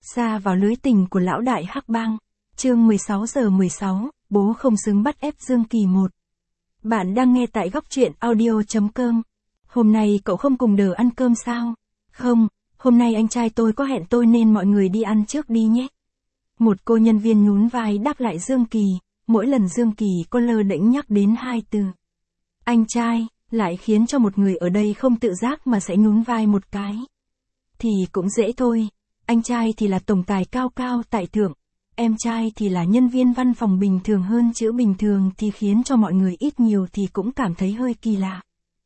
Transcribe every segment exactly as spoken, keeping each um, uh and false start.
Sa vào lưới tình của lão đại hắc bang. Chương mười sáu giờ mười sáu, bố không xứng bắt ép Dương Kỳ một. Bạn đang nghe tại góc truyện audio chấm com. Hôm nay cậu không cùng Đờ ăn cơm sao? Không, hôm nay anh trai tôi có hẹn tôi nên mọi người đi ăn trước đi nhé. Một cô nhân viên nhún vai đáp lại Dương Kỳ, mỗi lần Dương Kỳ có lơ đễnh nhắc đến hai từ anh trai, lại khiến cho một người ở đây không tự giác mà sẽ nhún vai một cái. Thì cũng dễ thôi, anh trai thì là tổng tài cao cao tại thượng, em trai thì là nhân viên văn phòng bình thường hơn chữ bình thường thì khiến cho mọi người ít nhiều thì cũng cảm thấy hơi kỳ lạ.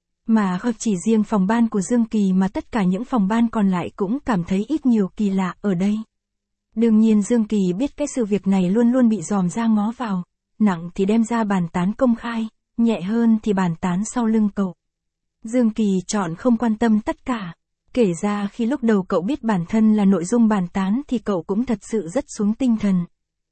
Mà không chỉ riêng phòng ban của Dương Kỳ mà tất cả những phòng ban còn lại cũng cảm thấy ít nhiều kỳ lạ ở đây. Đương nhiên Dương Kỳ biết cái sự việc này luôn luôn bị dòm ra ngó vào, nặng thì đem ra bàn tán công khai, nhẹ hơn thì bàn tán sau lưng cậu. Dương Kỳ chọn không quan tâm tất cả. Kể ra khi lúc đầu cậu biết bản thân là nội dung bàn tán thì cậu cũng thật sự rất xuống tinh thần.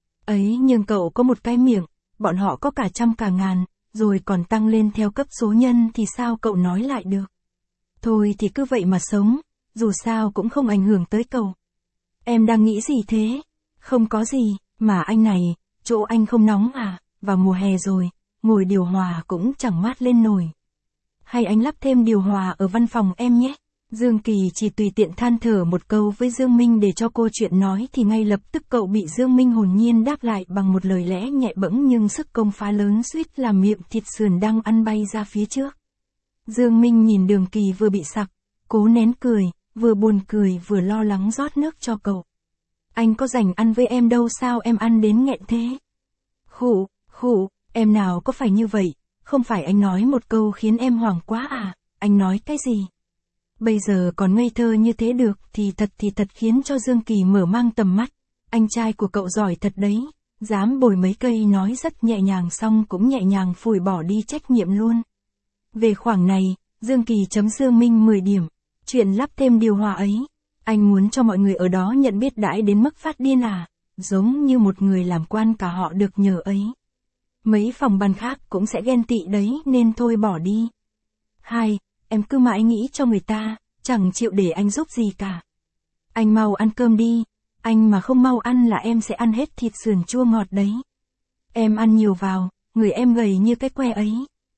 Ấy nhưng cậu có một cái miệng, bọn họ có cả trăm cả ngàn, rồi còn tăng lên theo cấp số nhân thì sao cậu nói lại được. Thôi thì cứ vậy mà sống, dù sao cũng không ảnh hưởng tới cậu. Em đang nghĩ gì thế? Không có gì, mà anh này, chỗ anh không nóng à, vào mùa hè rồi, ngồi điều hòa cũng chẳng mát lên nổi. Hay anh lắp thêm điều hòa ở văn phòng em nhé. Dương Kỳ chỉ tùy tiện than thở một câu với Dương Minh để cho cô chuyện nói thì ngay lập tức cậu bị Dương Minh hồn nhiên đáp lại bằng một lời lẽ nhẹ bẫng nhưng sức công phá lớn suýt làm miệng thịt sườn đang ăn bay ra phía trước. Dương Minh nhìn Đường Kỳ vừa bị sặc, cố nén cười, vừa buồn cười vừa lo lắng rót nước cho cậu. Anh có rảnh ăn với em đâu sao em ăn đến nghẹn thế? Khụ, khụ, em nào có phải như vậy, không phải anh nói một câu khiến em hoảng quá à, anh nói cái gì? Bây giờ còn ngây thơ như thế được thì thật thì thật khiến cho Dương Kỳ mở mang tầm mắt. Anh trai của cậu giỏi thật đấy, dám bồi mấy cây nói rất nhẹ nhàng xong cũng nhẹ nhàng phủi bỏ đi trách nhiệm luôn. Về khoảng này, Dương Kỳ chấm Dương Minh mười điểm. Chuyện lắp thêm điều hòa ấy, anh muốn cho mọi người ở đó nhận biết đãi đến mức phát điên à, giống như một người làm quan cả họ được nhờ ấy. Mấy phòng ban khác cũng sẽ ghen tị đấy nên thôi bỏ đi. Hai, em cứ mãi nghĩ cho người ta, chẳng chịu để anh giúp gì cả. Anh mau ăn cơm đi, anh mà không mau ăn là em sẽ ăn hết thịt sườn chua ngọt đấy. Em ăn nhiều vào, người em gầy như cái que ấy.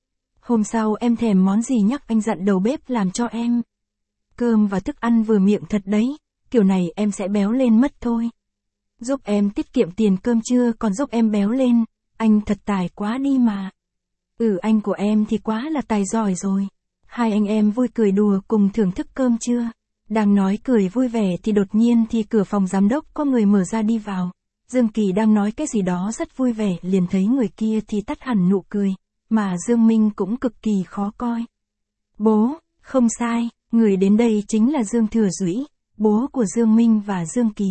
Hôm sau em thèm món gì nhắc anh dặn đầu bếp làm cho em. Cơm và thức ăn vừa miệng thật đấy, kiểu này em sẽ béo lên mất thôi. Giúp em tiết kiệm tiền cơm trưa còn giúp em béo lên, anh thật tài quá đi mà. Ừ anh của em thì quá là tài giỏi rồi. Hai anh em vui cười đùa cùng thưởng thức cơm trưa. Đang nói cười vui vẻ thì đột nhiên thì cửa phòng giám đốc có người mở ra đi vào. Dương Kỳ đang nói cái gì đó rất vui vẻ liền thấy người kia thì tắt hẳn nụ cười. Mà Dương Minh cũng cực kỳ khó coi. Bố, không sai, người đến đây chính là Dương Thừa Dũy, bố của Dương Minh và Dương Kỳ.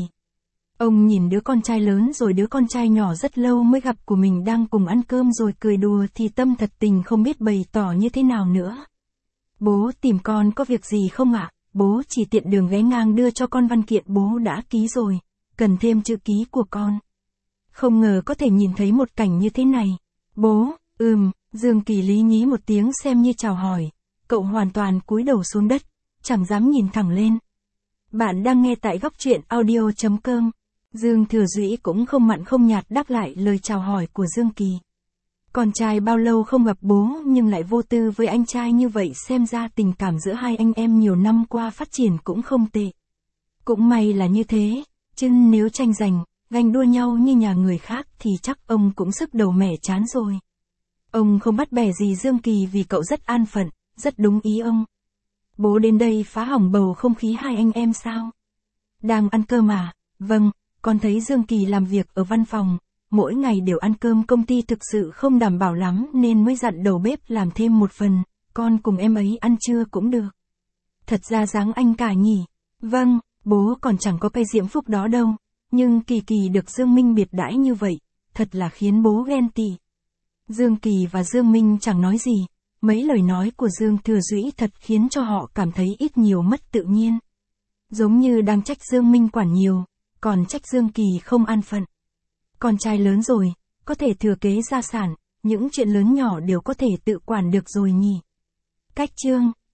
Ông nhìn đứa con trai lớn rồi đứa con trai nhỏ rất lâu mới gặp của mình đang cùng ăn cơm rồi cười đùa thì tâm thật tình không biết bày tỏ như thế nào nữa. Bố tìm con có việc gì không ạ? Bố chỉ tiện đường ghé ngang đưa cho con văn kiện bố đã ký rồi, cần thêm chữ ký của con. Không ngờ có thể nhìn thấy một cảnh như thế này. Bố, ừm, Dương Kỳ lý nhí một tiếng xem như chào hỏi, cậu hoàn toàn cúi đầu xuống đất, chẳng dám nhìn thẳng lên. Bạn đang nghe tại góc truyện audio chấm com. Dương Thừa Dũy cũng không mặn không nhạt đáp lại lời chào hỏi của Dương Kỳ. Con trai bao lâu không gặp bố nhưng lại vô tư với anh trai như vậy xem ra tình cảm giữa hai anh em nhiều năm qua phát triển cũng không tệ. Cũng may là như thế, chứ nếu tranh giành, ganh đua nhau như nhà người khác thì chắc ông cũng sức đầu mẻ chán rồi. Ông không bắt bẻ gì Dương Kỳ vì cậu rất an phận, rất đúng ý ông. Bố đến đây phá hỏng bầu không khí hai anh em sao? Đang ăn cơm à? Vâng, con thấy Dương Kỳ làm việc ở văn phòng, mỗi ngày đều ăn cơm công ty thực sự không đảm bảo lắm nên mới dặn đầu bếp làm thêm một phần, con cùng em ấy ăn trưa cũng được. Thật ra dáng anh cả nhỉ? Vâng, bố còn chẳng có cái diễm phúc đó đâu, nhưng Kỳ Kỳ được Dương Minh biệt đãi như vậy, thật là khiến bố ghen tị. Dương Kỳ và Dương Minh chẳng nói gì, mấy lời nói của Dương Thừa Dũy thật khiến cho họ cảm thấy ít nhiều mất tự nhiên. Giống như đang trách Dương Minh quản nhiều, còn trách Dương Kỳ không an phận. Con trai lớn rồi, có thể thừa kế gia sản, những chuyện lớn nhỏ đều có thể tự quản được rồi nhỉ. Cách chương